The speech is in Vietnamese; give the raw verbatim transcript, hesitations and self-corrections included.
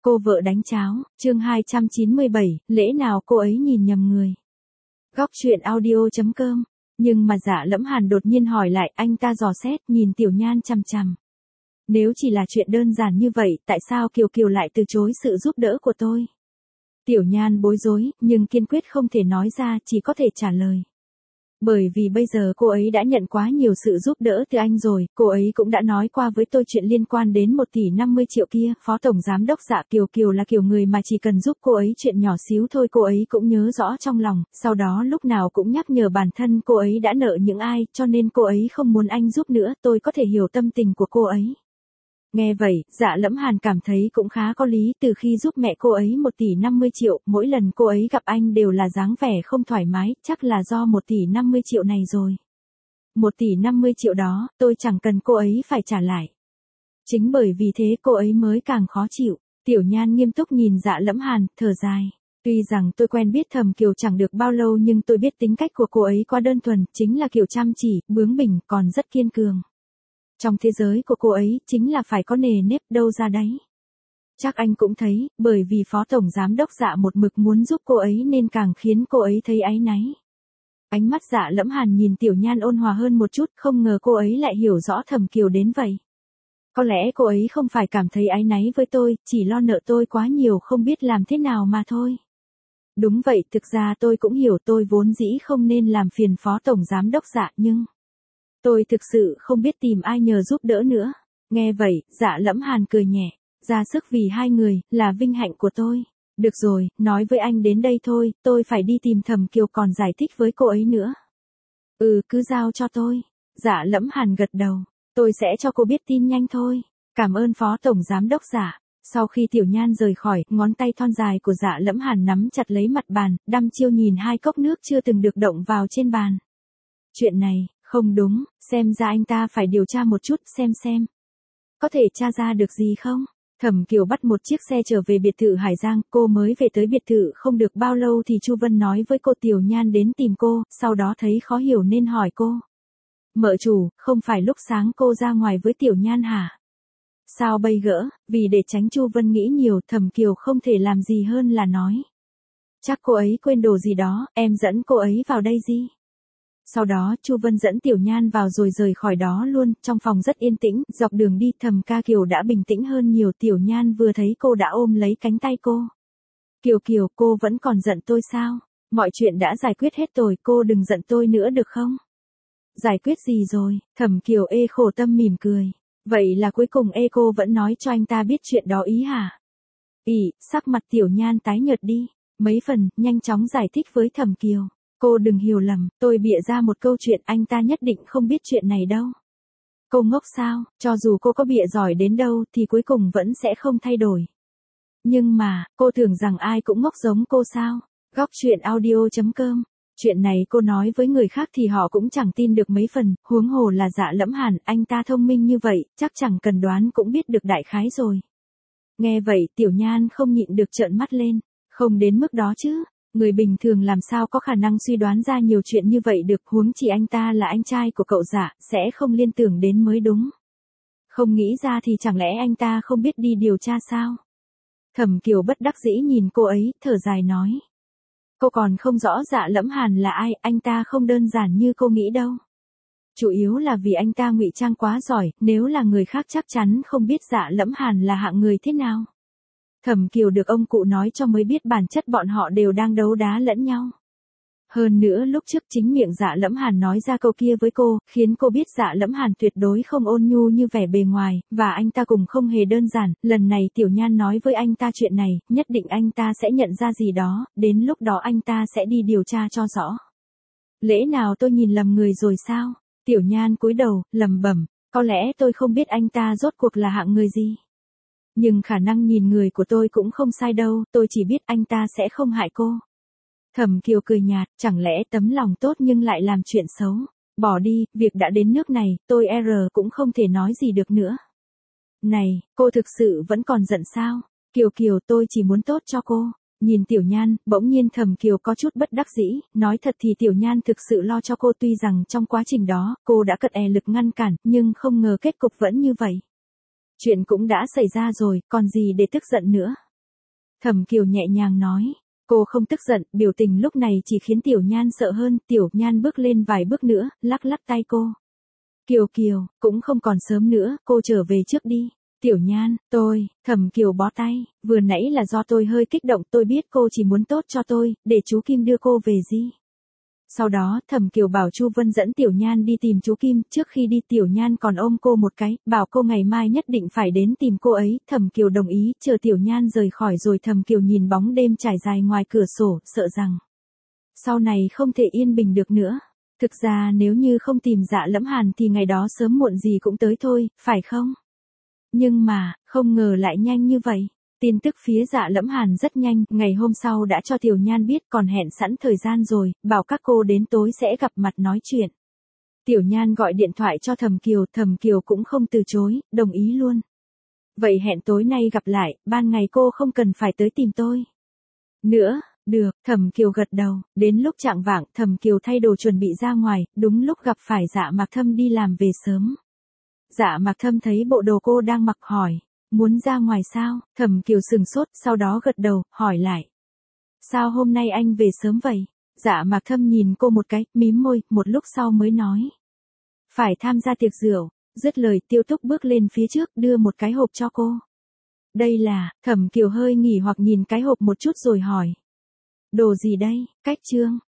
Cô vợ đánh cháo, chương hai trăm chín mươi bảy, lẽ nào cô ấy nhìn nhầm người. Góc truyện audio.com. Nhưng mà Dạ Lẫm Hàn đột nhiên hỏi lại, anh ta dò xét, nhìn Tiểu Nhan chằm chằm. Nếu chỉ là chuyện đơn giản như vậy, tại sao Kiều Kiều lại từ chối sự giúp đỡ của tôi? Tiểu Nhan bối rối, nhưng kiên quyết không thể nói ra, chỉ có thể trả lời. Bởi vì bây giờ cô ấy đã nhận quá nhiều sự giúp đỡ từ anh rồi, cô ấy cũng đã nói qua với tôi chuyện liên quan đến một tỷ năm mươi triệu kia, Phó Tổng Giám Đốc Dạ Kiều Kiều là kiểu người mà chỉ cần giúp cô ấy chuyện nhỏ xíu thôi cô ấy cũng nhớ rõ trong lòng, sau đó lúc nào cũng nhắc nhở bản thân cô ấy đã nợ những ai, cho nên cô ấy không muốn anh giúp nữa, tôi có thể hiểu tâm tình của cô ấy. Nghe vậy, Dạ Lẫm Hàn cảm thấy cũng khá có lý, từ khi giúp mẹ cô ấy một tỷ năm mươi triệu, mỗi lần cô ấy gặp anh đều là dáng vẻ không thoải mái, chắc là do một tỷ năm mươi triệu này rồi. một tỷ năm mươi triệu đó, tôi chẳng cần cô ấy phải trả lại. Chính bởi vì thế cô ấy mới càng khó chịu. Tiểu Nhan nghiêm túc nhìn Dạ Lẫm Hàn, thở dài. Tuy rằng tôi quen biết Thẩm Kiều chẳng được bao lâu nhưng tôi biết tính cách của cô ấy quá đơn thuần, chính là kiểu chăm chỉ, bướng bỉnh, còn rất kiên cường. Trong thế giới của cô ấy, chính là phải có nề nếp đâu ra đấy. Chắc anh cũng thấy, bởi vì Phó Tổng Giám Đốc Dạ một mực muốn giúp cô ấy nên càng khiến cô ấy thấy áy náy. Ánh mắt Dạ Lẫm Hàn nhìn Tiểu Nhan ôn hòa hơn một chút, không ngờ cô ấy lại hiểu rõ Thẩm Kiều đến vậy. Có lẽ cô ấy không phải cảm thấy áy náy với tôi, chỉ lo nợ tôi quá nhiều không biết làm thế nào mà thôi. Đúng vậy, thực ra tôi cũng hiểu tôi vốn dĩ không nên làm phiền Phó Tổng Giám Đốc Dạ nhưng... Tôi thực sự không biết tìm ai nhờ giúp đỡ nữa. Nghe vậy, Dạ Lẫm Hàn cười nhẹ. Ra sức vì hai người, là vinh hạnh của tôi. Được rồi, nói với anh đến đây thôi, tôi phải đi tìm Thẩm Kiều còn giải thích với cô ấy nữa. Ừ, cứ giao cho tôi. Dạ Lẫm Hàn gật đầu. Tôi sẽ cho cô biết tin nhanh thôi. Cảm ơn Phó Tổng Giám Đốc Dạ. Sau khi Tiểu Nhan rời khỏi, ngón tay thon dài của Dạ Lẫm Hàn nắm chặt lấy mặt bàn, đăm chiêu nhìn hai cốc nước chưa từng được động vào trên bàn. Chuyện này... Không đúng, xem ra anh ta phải điều tra một chút xem xem. Có thể tra ra được gì không? Thẩm Kiều bắt một chiếc xe trở về biệt thự Hải Giang, cô mới về tới biệt thự không được bao lâu thì Chu Vân nói với cô Tiểu Nhan đến tìm cô, sau đó thấy khó hiểu nên hỏi cô. Mợ chủ, không phải lúc sáng cô ra ngoài với Tiểu Nhan hả? Sao bây gỡ, vì để tránh Chu Vân nghĩ nhiều, Thẩm Kiều không thể làm gì hơn là nói. Chắc cô ấy quên đồ gì đó, em dẫn cô ấy vào đây gì? Sau đó, Chu Vân dẫn Tiểu Nhan vào rồi rời khỏi đó luôn, trong phòng rất yên tĩnh, dọc đường đi Thẩm Ca Kiều đã bình tĩnh hơn nhiều, Tiểu Nhan vừa thấy cô đã ôm lấy cánh tay cô. Kiều Kiều, cô vẫn còn giận tôi sao? Mọi chuyện đã giải quyết hết rồi, cô đừng giận tôi nữa được không? Giải quyết gì rồi? Thẩm Kiều ê khổ tâm mỉm cười. Vậy là cuối cùng ê cô vẫn nói cho anh ta biết chuyện đó ý hả? Ỉ, sắc mặt Tiểu Nhan tái nhợt đi. Mấy phần, nhanh chóng giải thích với Thẩm Kiều. Cô đừng hiểu lầm, tôi bịa ra một câu chuyện anh ta nhất định không biết chuyện này đâu. Cô ngốc sao, cho dù cô có bịa giỏi đến đâu thì cuối cùng vẫn sẽ không thay đổi. Nhưng mà, cô tưởng rằng ai cũng ngốc giống cô sao? Góc truyện audio.com. Chuyện này cô nói với người khác thì họ cũng chẳng tin được mấy phần, huống hồ là Dạ Lẫm Hàn, anh ta thông minh như vậy, chắc chẳng cần đoán cũng biết được đại khái rồi. Nghe vậy, Tiểu Nhan không nhịn được trợn mắt lên, không đến mức đó chứ. Người bình thường làm sao có khả năng suy đoán ra nhiều chuyện như vậy được, huống chỉ anh ta là anh trai của cậu Dạ, sẽ không liên tưởng đến mới đúng. Không nghĩ ra thì chẳng lẽ anh ta không biết đi điều tra sao? Thẩm Kiều bất đắc dĩ nhìn cô ấy, thở dài nói. Cô còn không rõ Dạ Lẫm Hàn là ai, anh ta không đơn giản như cô nghĩ đâu. Chủ yếu là vì anh ta ngụy trang quá giỏi, nếu là người khác chắc chắn không biết Dạ Lẫm Hàn là hạng người thế nào. Thẩm Kiều được ông cụ nói cho mới biết bản chất bọn họ đều đang đấu đá lẫn nhau. Hơn nữa lúc trước chính miệng Dạ Lẫm Hàn nói ra câu kia với cô, khiến cô biết Dạ Lẫm Hàn tuyệt đối không ôn nhu như vẻ bề ngoài, và anh ta cũng không hề đơn giản, lần này Tiểu Nhan nói với anh ta chuyện này, nhất định anh ta sẽ nhận ra gì đó, đến lúc đó anh ta sẽ đi điều tra cho rõ. Lẽ nào tôi nhìn lầm người rồi sao? Tiểu Nhan cúi đầu, lẩm bẩm, có lẽ tôi không biết anh ta rốt cuộc là hạng người gì. Nhưng khả năng nhìn người của tôi cũng không sai đâu, tôi chỉ biết anh ta sẽ không hại cô. Thẩm Kiều cười nhạt, chẳng lẽ tấm lòng tốt nhưng lại làm chuyện xấu. Bỏ đi, việc đã đến nước này, tôi R cũng không thể nói gì được nữa. Này, cô thực sự vẫn còn giận sao? Kiều Kiều, tôi chỉ muốn tốt cho cô. Nhìn Tiểu Nhan, bỗng nhiên Thẩm Kiều có chút bất đắc dĩ, nói thật thì Tiểu Nhan thực sự lo cho cô, tuy rằng trong quá trình đó, cô đã cật e lực ngăn cản, nhưng không ngờ kết cục vẫn như vậy. Chuyện cũng đã xảy ra rồi, còn gì để tức giận nữa. Thẩm Kiều nhẹ nhàng nói. Cô không tức giận, biểu tình lúc này chỉ khiến Tiểu Nhan sợ hơn. Tiểu Nhan bước lên vài bước nữa, lắc lắc tay cô. Kiều Kiều, cũng không còn sớm nữa, cô trở về trước đi. Tiểu Nhan, tôi, Thẩm Kiều bó tay, vừa nãy là do tôi hơi kích động, tôi biết cô chỉ muốn tốt cho tôi, để chú Kim đưa cô về gì. Sau đó, Thẩm Kiều bảo Chu Vân dẫn Tiểu Nhan đi tìm chú Kim, trước khi đi Tiểu Nhan còn ôm cô một cái, bảo cô ngày mai nhất định phải đến tìm cô ấy, Thẩm Kiều đồng ý, chờ Tiểu Nhan rời khỏi rồi Thẩm Kiều nhìn bóng đêm trải dài ngoài cửa sổ, sợ rằng sau này không thể yên bình được nữa. Thực ra nếu như không tìm Dạ Lẫm Hàn thì ngày đó sớm muộn gì cũng tới thôi, phải không? Nhưng mà, không ngờ lại nhanh như vậy. Tin tức phía Dạ Lẫm Hàn rất nhanh, ngày hôm sau đã cho Tiểu Nhan biết còn hẹn sẵn thời gian rồi, bảo các cô đến tối sẽ gặp mặt nói chuyện. Tiểu Nhan gọi điện thoại cho Thẩm Kiều, Thẩm Kiều cũng không từ chối, đồng ý luôn. Vậy hẹn tối nay gặp lại, ban ngày cô không cần phải tới tìm tôi nữa. Được, Thẩm Kiều gật đầu, đến lúc chạng vạng, Thẩm Kiều thay đồ chuẩn bị ra ngoài, đúng lúc gặp phải Dạ Mạc Thâm đi làm về sớm. Dạ Mạc Thâm thấy bộ đồ cô đang mặc hỏi, muốn ra ngoài sao? Thẩm Kiều sừng sốt, sau đó gật đầu, hỏi lại. Sao hôm nay anh về sớm vậy? Dạ Mạc Thâm nhìn cô một cái, mím môi, một lúc sau mới nói. Phải tham gia tiệc rượu, dứt lời Tiêu Túc bước lên phía trước, đưa một cái hộp cho cô. Đây là, Thẩm Kiều hơi nghỉ hoặc nhìn cái hộp một chút rồi hỏi. Đồ gì đây? Cách trương.